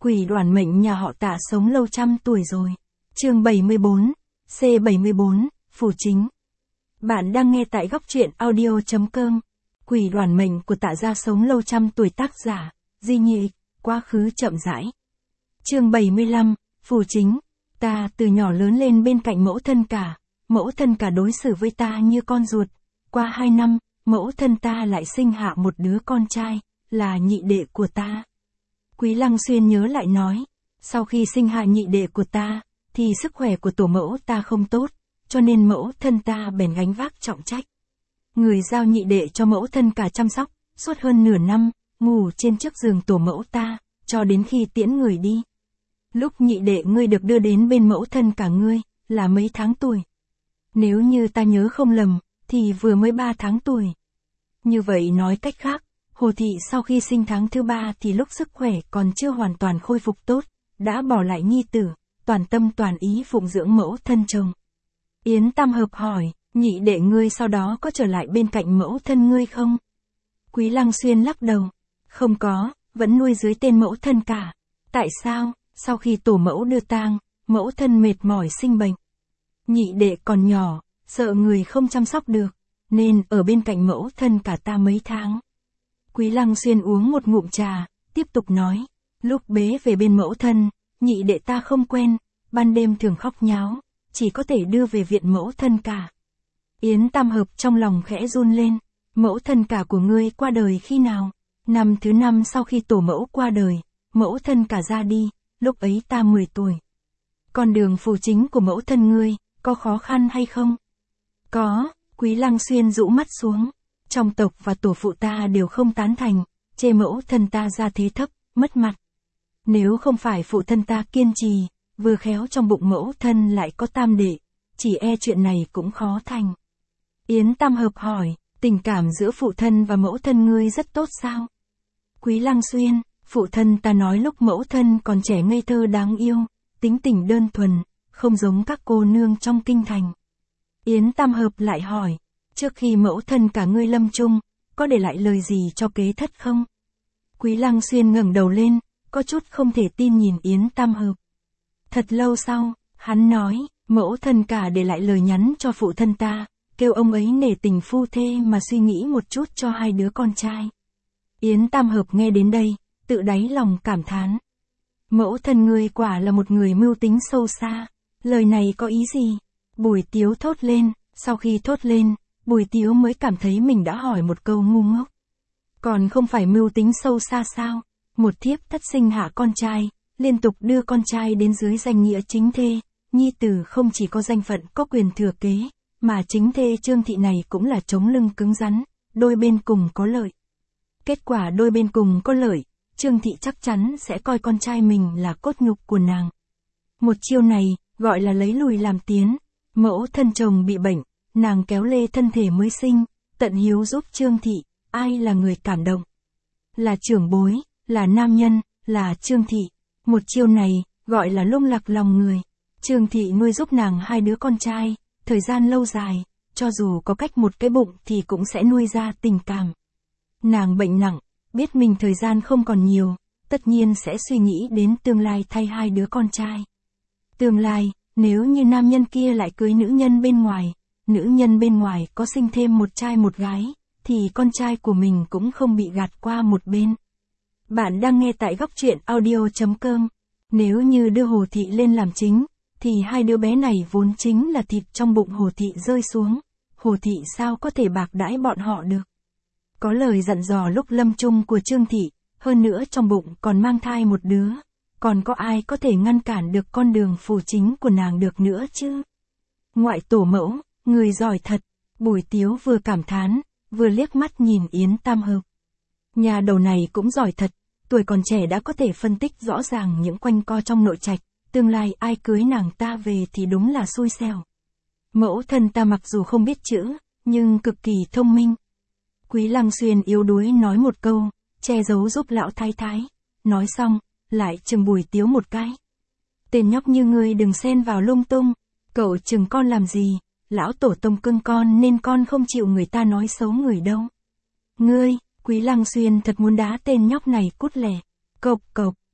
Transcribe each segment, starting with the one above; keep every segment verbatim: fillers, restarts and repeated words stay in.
Quỷ đoản mệnh nhà họ Tạ sống lâu trăm tuổi rồi. Chương bảy mươi bốn, C bảy mươi bốn, Phủ chính. Bạn đang nghe tại góc truyện audio chấm com. Quỷ đoản mệnh của Tạ gia sống lâu trăm tuổi, tác giả Di Nhị, quá khứ chậm rãi. Chương bảy mươi lăm, Phủ chính. Ta từ nhỏ lớn lên bên cạnh mẫu thân cả, mẫu thân cả đối xử với ta như con ruột. Qua hai năm, mẫu thân ta lại sinh hạ một đứa con trai, là nhị đệ của ta. Quý Lăng Xuyên nhớ lại nói, sau khi sinh hạ nhị đệ của ta, thì sức khỏe của tổ mẫu ta không tốt, cho nên mẫu thân ta bèn gánh vác trọng trách. Người giao nhị đệ cho mẫu thân cả chăm sóc, suốt hơn nửa năm, ngủ trên chiếc giường tổ mẫu ta, cho đến khi tiễn người đi. Lúc nhị đệ ngươi được đưa đến bên mẫu thân cả ngươi, là mấy tháng tuổi? Nếu như ta nhớ không lầm, thì vừa mới ba tháng tuổi. Như vậy nói cách khác, Hồ Thị sau khi sinh tháng thứ ba thì lúc sức khỏe còn chưa hoàn toàn khôi phục tốt, đã bỏ lại nhi tử, toàn tâm toàn ý phụng dưỡng mẫu thân chồng. Yến Tam Hợp hỏi, nhị đệ ngươi sau đó có trở lại bên cạnh mẫu thân ngươi không? Quý Lăng Xuyên lắc đầu, không có, vẫn nuôi dưới tên mẫu thân cả. Tại sao? Sau khi tổ mẫu đưa tang, mẫu thân mệt mỏi sinh bệnh. Nhị đệ còn nhỏ, sợ người không chăm sóc được, nên ở bên cạnh mẫu thân cả ta mấy tháng. Quý Lăng Xuyên uống một ngụm trà, tiếp tục nói, lúc bế về bên mẫu thân, nhị đệ ta không quen, ban đêm thường khóc nháo, chỉ có thể đưa về viện mẫu thân cả. Yến Tam Hợp trong lòng khẽ run lên, mẫu thân cả của ngươi qua đời khi nào? Năm thứ năm sau khi tổ mẫu qua đời, mẫu thân cả ra đi, lúc ấy ta mười tuổi. Con đường phủ chính của mẫu thân ngươi, có khó khăn hay không? Có, Quý Lăng Xuyên rũ mắt xuống. Trong tộc và tổ phụ ta đều không tán thành, chê mẫu thân ta ra thế thấp, mất mặt. Nếu không phải phụ thân ta kiên trì, vừa khéo trong bụng mẫu thân lại có tam đệ, chỉ e chuyện này cũng khó thành. Yến Tam Hợp hỏi, tình cảm giữa phụ thân và mẫu thân ngươi rất tốt sao? Quý Lăng Xuyên, phụ thân ta nói lúc mẫu thân còn trẻ ngây thơ đáng yêu, tính tình đơn thuần, không giống các cô nương trong kinh thành. Yến Tam Hợp lại hỏi, trước khi mẫu thân cả ngươi lâm chung, có để lại lời gì cho kế thất không? Quý Lăng Xuyên ngẩng đầu lên, có chút không thể tin nhìn Yến Tam Hợp. Thật lâu sau, hắn nói, mẫu thân cả để lại lời nhắn cho phụ thân ta, kêu ông ấy nể tình phu thê mà suy nghĩ một chút cho hai đứa con trai. Yến Tam Hợp nghe đến đây, tự đáy lòng cảm thán. Mẫu thân ngươi quả là một người mưu tính sâu xa, lời này có ý gì? Bùi Tiếu thốt lên, sau khi thốt lên, Bùi Tiếu mới cảm thấy mình đã hỏi một câu ngu ngốc. Còn không phải mưu tính sâu xa sao? Một thiếp thất sinh hạ con trai, liên tục đưa con trai đến dưới danh nghĩa chính thê, nhi tử không chỉ có danh phận có quyền thừa kế, mà chính thê Trương Thị này cũng là chống lưng cứng rắn, đôi bên cùng có lợi. Kết quả đôi bên cùng có lợi, Trương Thị chắc chắn sẽ coi con trai mình là cốt nhục của nàng. Một chiêu này, gọi là lấy lùi làm tiến. Mẫu thân chồng bị bệnh, nàng kéo lê thân thể mới sinh, tận hiếu giúp Trương Thị, ai là người cảm động? Là trưởng bối, là nam nhân, là Trương Thị. Một chiêu này, gọi là lung lạc lòng người. Trương Thị nuôi giúp nàng hai đứa con trai, thời gian lâu dài, cho dù có cách một cái bụng thì cũng sẽ nuôi ra tình cảm. Nàng bệnh nặng, biết mình thời gian không còn nhiều, tất nhiên sẽ suy nghĩ đến tương lai thay hai đứa con trai. Tương lai, nếu như nam nhân kia lại cưới nữ nhân bên ngoài, nữ nhân bên ngoài có sinh thêm một trai một gái, thì con trai của mình cũng không bị gạt qua một bên. Bạn đang nghe tại góc truyện audio chấm com. Nếu như đưa Hồ Thị lên làm chính, thì hai đứa bé này vốn chính là thịt trong bụng Hồ Thị rơi xuống. Hồ Thị sao có thể bạc đãi bọn họ được? Có lời dặn dò lúc lâm chung của Trương Thị, hơn nữa trong bụng còn mang thai một đứa. Còn có ai có thể ngăn cản được con đường phủ chính của nàng được nữa chứ? Ngoại tổ mẫu, người giỏi thật. Bùi Tiếu vừa cảm thán, vừa liếc mắt nhìn Yến Tam Hợp. Nhà đầu này cũng giỏi thật, tuổi còn trẻ đã có thể phân tích rõ ràng những quanh co trong nội trạch, tương lai ai cưới nàng ta về thì đúng là xui xẻo. Mẫu thân ta mặc dù không biết chữ, nhưng cực kỳ thông minh. Quý Lăng Xuyên yếu đuối nói một câu, che giấu giúp lão thái thái. Nói xong, lại chừng Bùi Tiếu một cái. Tên nhóc như ngươi đừng xen vào lung tung, cậu chừng con làm gì, lão tổ tông cưng con nên con không chịu người ta nói xấu người đâu. Ngươi, Quý Lăng Xuyên thật muốn đá tên nhóc này cút lẻ. Cộc cộc,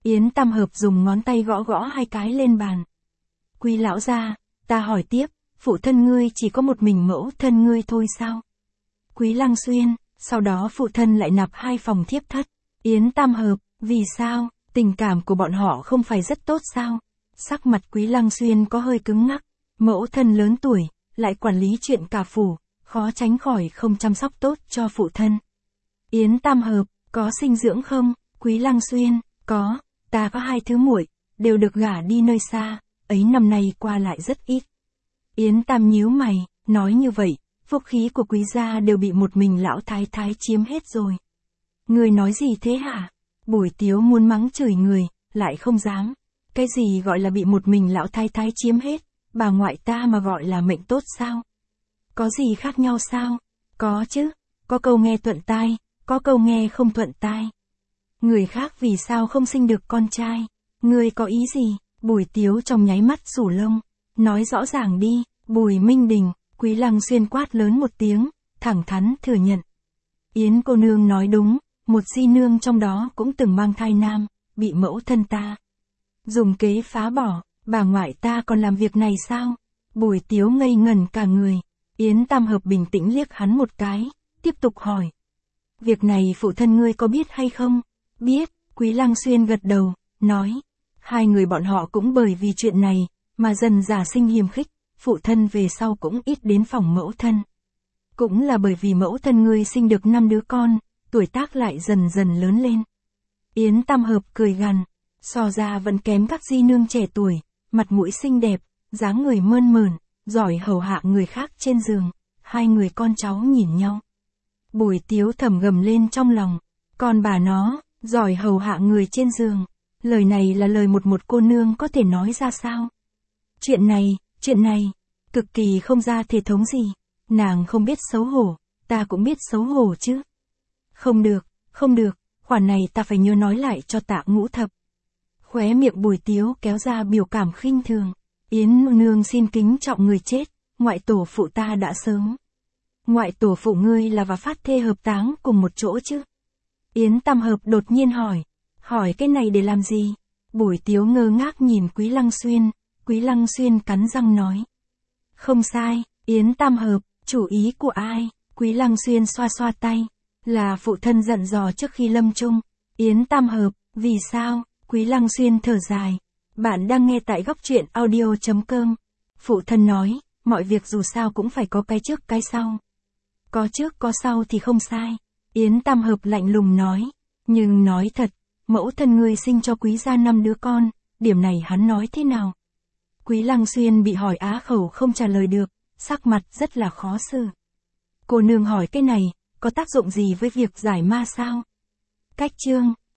Yến Tam Hợp dùng ngón tay gõ gõ hai cái lên bàn. Quý lão gia, ta hỏi tiếp, phụ thân ngươi chỉ có một mình mẫu thân ngươi thôi sao? Quý Lăng Xuyên, sau đó phụ thân lại nạp hai phòng thiếp thất. Yến Tam Hợp, vì sao, tình cảm của bọn họ không phải rất tốt sao? Sắc mặt Quý Lăng Xuyên có hơi cứng ngắc, mẫu thân lớn tuổi, lại quản lý chuyện cả phủ, khó tránh khỏi không chăm sóc tốt cho phụ thân. Yến Tam Hợp, có sinh dưỡng không? Quý Lăng Xuyên, có, ta có hai thứ muội, đều được gả đi nơi xa, ấy năm nay qua lại rất ít. Yến Tam nhíu mày, nói như vậy, phúc khí của quý gia đều bị một mình lão thái thái chiếm hết rồi. Người nói gì thế hả? Bùi Tiếu muốn mắng chửi người, lại không dám. Cái gì gọi là bị một mình lão thái thái chiếm hết, bà ngoại ta mà gọi là mệnh tốt sao? Có gì khác nhau sao? Có chứ, có câu nghe thuận tai, có câu nghe không thuận tai. Người khác vì sao không sinh được con trai? Ngươi có ý gì? Bùi Tiếu trong nháy mắt sủ lông. Nói rõ ràng đi, Bùi Minh Đình, Quý Lăng Xuyên quát lớn một tiếng, thẳng thắn thừa nhận. Yến cô nương nói đúng, một di nương trong đó cũng từng mang thai nam, bị mẫu thân ta dùng kế phá bỏ, bà ngoại ta còn làm việc này sao? Bùi Tiếu ngây ngẩn cả người. Yến Tam Hợp bình tĩnh liếc hắn một cái, tiếp tục hỏi. Việc này phụ thân ngươi có biết hay không? Biết, Quý Lăng Xuyên gật đầu, nói. Hai người bọn họ cũng bởi vì chuyện này, mà dần giả sinh hiềm khích, phụ thân về sau cũng ít đến phòng mẫu thân. Cũng là bởi vì mẫu thân ngươi sinh được năm đứa con, tuổi tác lại dần dần lớn lên. Yến Tam Hợp cười gằn, so ra vẫn kém các di nương trẻ tuổi, mặt mũi xinh đẹp, dáng người mơn mởn, giỏi hầu hạ người khác trên giường. Hai người con cháu nhìn nhau. Bùi Tiếu thầm gầm lên trong lòng, còn bà nó, giỏi hầu hạ người trên giường. Lời này là lời một một cô nương có thể nói ra sao? Chuyện này, chuyện này, cực kỳ không ra thể thống gì. Nàng không biết xấu hổ, ta cũng biết xấu hổ chứ. Không được, không được, khoản này ta phải nhớ nói lại cho Tạ Ngũ Thập. Khóe miệng Bùi Tiếu kéo ra biểu cảm khinh thường. Yến nương xin kính trọng người chết, ngoại tổ phụ ta đã sớm. Ngoại tổ phụ ngươi là và phát thê hợp táng cùng một chỗ chứ? Yến Tam Hợp đột nhiên hỏi. Hỏi cái này để làm gì? Bùi Tiếu ngơ ngác nhìn Quý Lăng Xuyên, Quý Lăng Xuyên cắn răng nói. Không sai, Yến Tam Hợp, chủ ý của ai? Quý Lăng Xuyên xoa xoa tay. Là phụ thân dặn dò trước khi lâm chung. Yến Tam Hợp, vì sao? Quý Lăng Xuyên thở dài. Bạn đang nghe tại góc truyện audio chấm com. Phụ thân nói, mọi việc dù sao cũng phải có cái trước cái sau. Có trước có sau thì không sai. Yến Tam Hợp lạnh lùng nói. Nhưng nói thật, mẫu thân ngươi sinh cho quý gia năm đứa con, điểm này hắn nói thế nào? Quý Lăng Xuyên bị hỏi á khẩu không trả lời được, sắc mặt rất là khó xử. Cô nương hỏi cái này, có tác dụng gì với việc giải ma sao? Cách chương